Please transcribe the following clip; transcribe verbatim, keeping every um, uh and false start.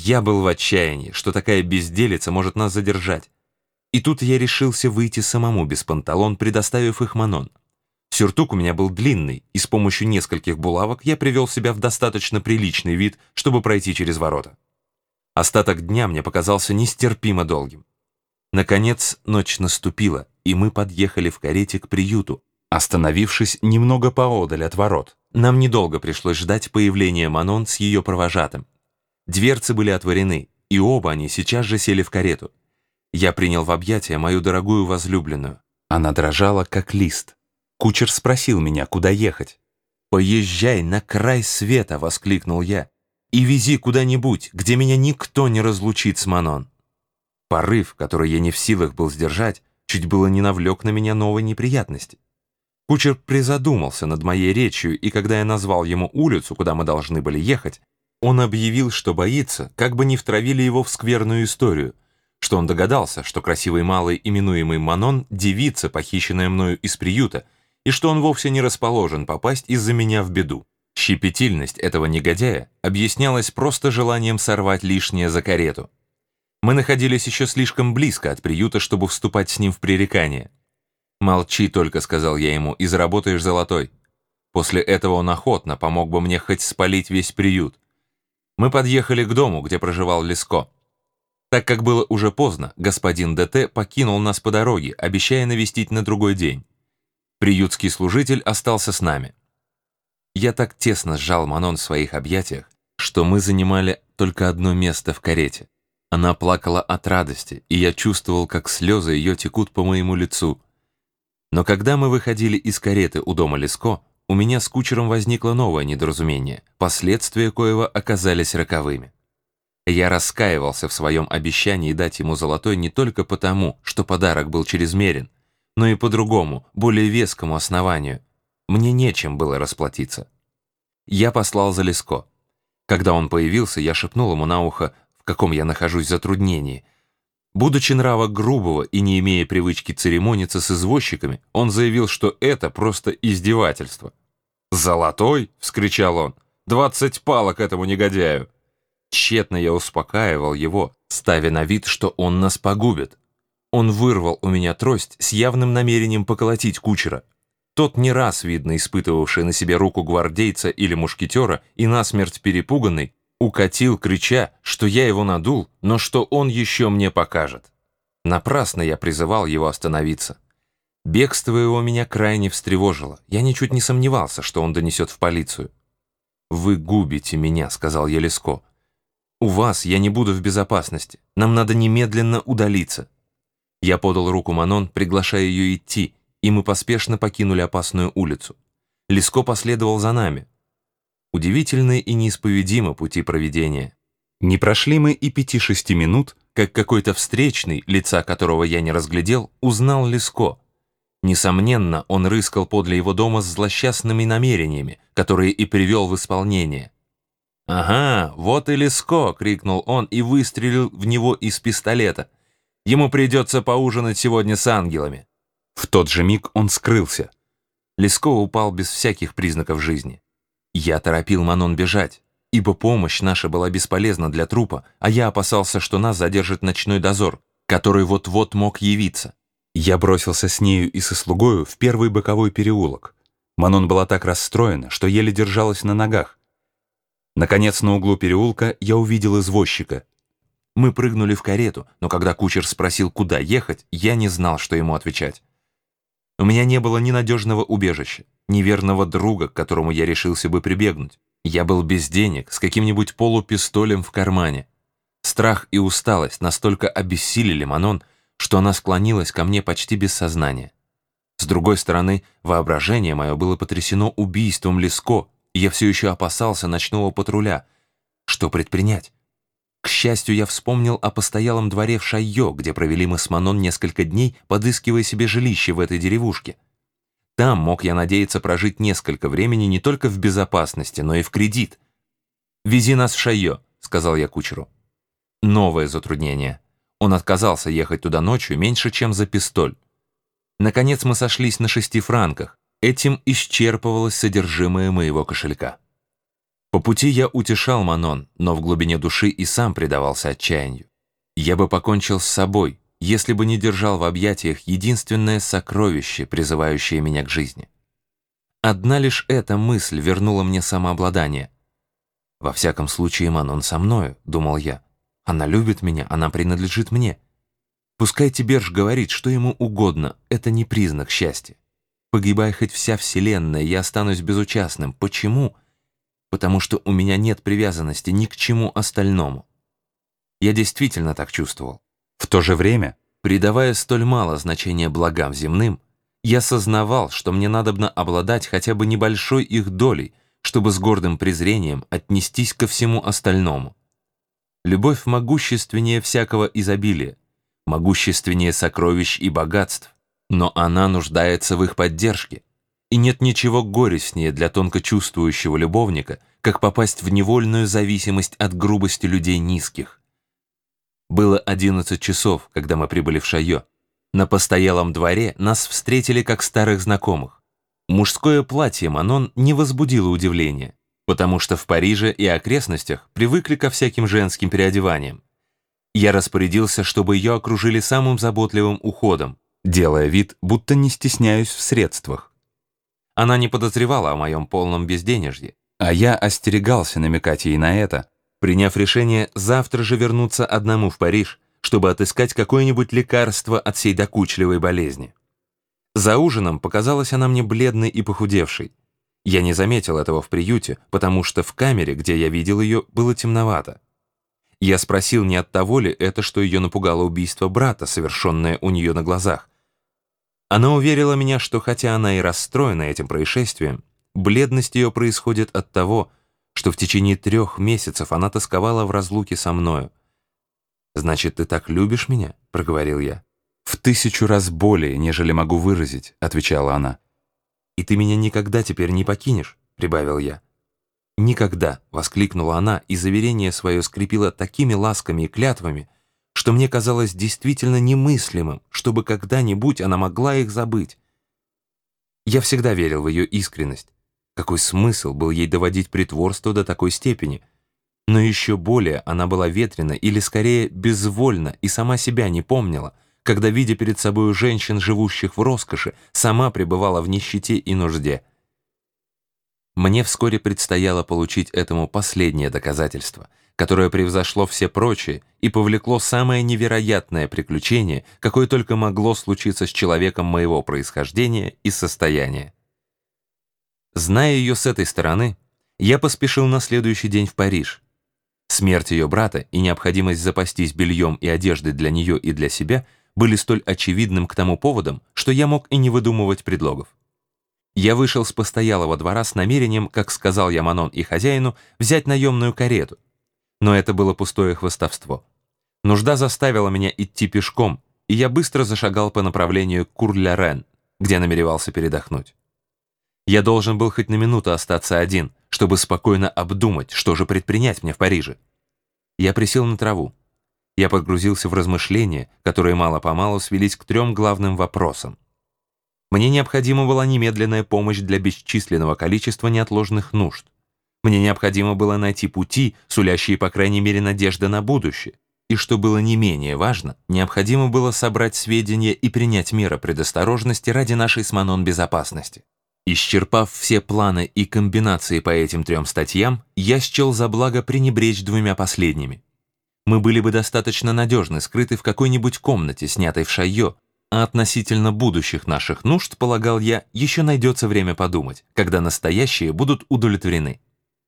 Я был в отчаянии, что такая безделица может нас задержать. И тут я решился выйти самому без панталон, предоставив их Манон. Сюртук у меня был длинный, и с помощью нескольких булавок я привел себя в достаточно приличный вид, чтобы пройти через ворота. Остаток дня мне показался нестерпимо долгим. Наконец ночь наступила, и мы подъехали в карете к приюту, остановившись немного поодаль от ворот. Нам недолго пришлось ждать появления Манон с ее провожатым. Дверцы были отворены, и оба они сейчас же сели в карету. Я принял в объятия мою дорогую возлюбленную. Она дрожала, как лист. Кучер спросил меня, куда ехать. «Поезжай на край света!» — воскликнул я. «И вези куда-нибудь, где меня никто не разлучит с Манон». Порыв, который я не в силах был сдержать, чуть было не навлек на меня новой неприятности. Кучер призадумался над моей речью, и когда я назвал ему улицу, куда мы должны были ехать, он объявил, что боится, как бы не втравили его в скверную историю, что он догадался, что красивый малый, именуемый Манон, девица, похищенная мною из приюта, и что он вовсе не расположен попасть из-за меня в беду. Щепетильность этого негодяя объяснялась просто желанием сорвать лишнее за карету. Мы находились еще слишком близко от приюта, чтобы вступать с ним в пререкание. «Молчи только», — сказал я ему, — «и заработаешь золотой». После этого он охотно помог бы мне хоть спалить весь приют. Мы подъехали к дому, где проживал Леско. Так как было уже поздно, господин ДТ покинул нас по дороге, обещая навестить на другой день. Приютский служитель остался с нами. Я так тесно сжал Манон в своих объятиях, что мы занимали только одно место в карете. Она плакала от радости, и я чувствовал, как слезы ее текут по моему лицу. Но когда мы выходили из кареты у дома Леско, у меня с кучером возникло новое недоразумение, последствия коего оказались роковыми. Я раскаивался в своем обещании дать ему золотой не только потому, что подарок был чрезмерен, но и по другому, более вескому основанию. Мне нечем было расплатиться. Я послал за Леско. Когда он появился, я шепнул ему на ухо, в каком я нахожусь затруднении. Будучи нрава грубого и не имея привычки церемониться с извозчиками, он заявил, что это просто издевательство. «Золотой?» — вскричал он. «Двадцать палок этому негодяю!» Тщетно я успокаивал его, ставя на вид, что он нас погубит. Он вырвал у меня трость с явным намерением поколотить кучера. Тот, не раз, видно, испытывавший на себе руку гвардейца или мушкетера и насмерть перепуганный, укатил, крича, что я его надул, но что он еще мне покажет. Напрасно я призывал его остановиться. Бегство его меня крайне встревожило. Я ничуть не сомневался, что он донесет в полицию. «Вы губите меня», — сказал я Леско. «У вас я не буду в безопасности. Нам надо немедленно удалиться». Я подал руку Манон, приглашая ее идти, и мы поспешно покинули опасную улицу. Леско последовал за нами. Удивительные и неисповедимы пути провидения. Не прошли мы и пяти-шести минут, как какой-то встречный, лица которого я не разглядел, узнал Леско. Несомненно, он рыскал подле его дома с злосчастными намерениями, которые и привел в исполнение. «Ага, вот и Леско!» — крикнул он и выстрелил в него из пистолета. «Ему придется поужинать сегодня с ангелами». В тот же миг он скрылся. Леско упал без всяких признаков жизни. Я торопил Манон бежать, ибо помощь наша была бесполезна для трупа, а я опасался, что нас задержит ночной дозор, который вот-вот мог явиться. Я бросился с нею и со слугою в первый боковой переулок. Манон была так расстроена, что еле держалась на ногах. Наконец, на углу переулка я увидел извозчика. Мы прыгнули в карету, но когда кучер спросил, куда ехать, я не знал, что ему отвечать. У меня не было ни надежного убежища, ни верного друга, к которому я решился бы прибегнуть. Я был без денег, с каким-нибудь полупистолем в кармане. Страх и усталость настолько обессилили Манон, что она склонилась ко мне почти без сознания. С другой стороны, воображение мое было потрясено убийством Леско, и я все еще опасался ночного патруля. Что предпринять? К счастью, я вспомнил о постоялом дворе в Шайо, где провели мы с Манон несколько дней, подыскивая себе жилище в этой деревушке. Там мог я надеяться прожить несколько времени не только в безопасности, но и в кредит. «Вези нас в Шайо», — сказал я кучеру. Новое затруднение. Он отказался ехать туда ночью меньше, чем за пистоль. Наконец мы сошлись на шести франках. Этим исчерпывалось содержимое моего кошелька. По пути я утешал Манон, но в глубине души и сам предавался отчаянию. Я бы покончил с собой, если бы не держал в объятиях единственное сокровище, призывающее меня к жизни. Одна лишь эта мысль вернула мне самообладание. «Во всяком случае, Манон со мною», — думал я. «Она любит меня, она принадлежит мне. Пускай Тиберж говорит, что ему угодно, это не признак счастья. Погибая хоть вся вселенная, я останусь безучастным. Почему? Потому что у меня нет привязанности ни к чему остальному». Я действительно так чувствовал. В то же время, придавая столь мало значения благам земным, я сознавал, что мне надобно обладать хотя бы небольшой их долей, чтобы с гордым презрением отнестись ко всему остальному. Любовь могущественнее всякого изобилия, могущественнее сокровищ и богатств, но она нуждается в их поддержке, и нет ничего горестнее для тонко чувствующего любовника, как попасть в невольную зависимость от грубости людей низких. Было одиннадцать часов, когда мы прибыли в Шайо. На постоялом дворе нас встретили как старых знакомых. Мужское платье Манон не возбудило удивления, потому что в Париже и окрестностях привыкли ко всяким женским переодеваниям. Я распорядился, чтобы ее окружили самым заботливым уходом, делая вид, будто не стесняюсь в средствах. Она не подозревала о моем полном безденежье, а я остерегался намекать ей на это, приняв решение завтра же вернуться одному в Париж, чтобы отыскать какое-нибудь лекарство от сей докучливой болезни. За ужином показалась она мне бледной и похудевшей. Я не заметил этого в приюте, потому что в камере, где я видел ее, было темновато. Я спросил, не от того ли это, что ее напугало убийство брата, совершенное у нее на глазах. Она уверила меня, что хотя она и расстроена этим происшествием, бледность ее происходит от того, что в течение трех месяцев она тосковала в разлуке со мною. «Значит, ты так любишь меня?» — проговорил я. «В тысячу раз более, нежели могу выразить», — отвечала она. «И ты меня никогда теперь не покинешь?» — прибавил я. «Никогда!» — воскликнула она, и заверение свое скрепило такими ласками и клятвами, что мне казалось действительно немыслимым, чтобы когда-нибудь она могла их забыть. Я всегда верил в ее искренность. Какой смысл был ей доводить притворство до такой степени? Но еще более она была ветрена или, скорее, безвольна и сама себя не помнила, когда, видя перед собой женщин, живущих в роскоши, сама пребывала в нищете и нужде. Мне вскоре предстояло получить этому последнее доказательство, которое превзошло все прочие и повлекло самое невероятное приключение, какое только могло случиться с человеком моего происхождения и состояния. Зная ее с этой стороны, я поспешил на следующий день в Париж. Смерть ее брата и необходимость запастись бельем и одеждой для нее и для себя были столь очевидным к тому поводом, что я мог и не выдумывать предлогов. Я вышел с постоялого двора с намерением, как сказал я Манон и хозяину, взять наемную карету. Но это было пустое хвастовство. Нужда заставила меня идти пешком, и я быстро зашагал по направлению к Кур-ля-Рен, где намеревался передохнуть. Я должен был хоть на минуту остаться один, чтобы спокойно обдумать, что же предпринять мне в Париже. Я присел на траву. Я погрузился в размышления, которые мало-помалу свелись к трем главным вопросам. Мне необходима была немедленная помощь для бесчисленного количества неотложных нужд. Мне необходимо было найти пути, сулящие, по крайней мере, надежды на будущее. И, что было не менее важно, необходимо было собрать сведения и принять меры предосторожности ради нашей с Манон безопасности. Исчерпав все планы и комбинации по этим трем статьям, я счел за благо пренебречь двумя последними. Мы были бы достаточно надежны, скрыты в какой-нибудь комнате, снятой в Шайо, а относительно будущих наших нужд, полагал я, еще найдется время подумать, когда настоящие будут удовлетворены.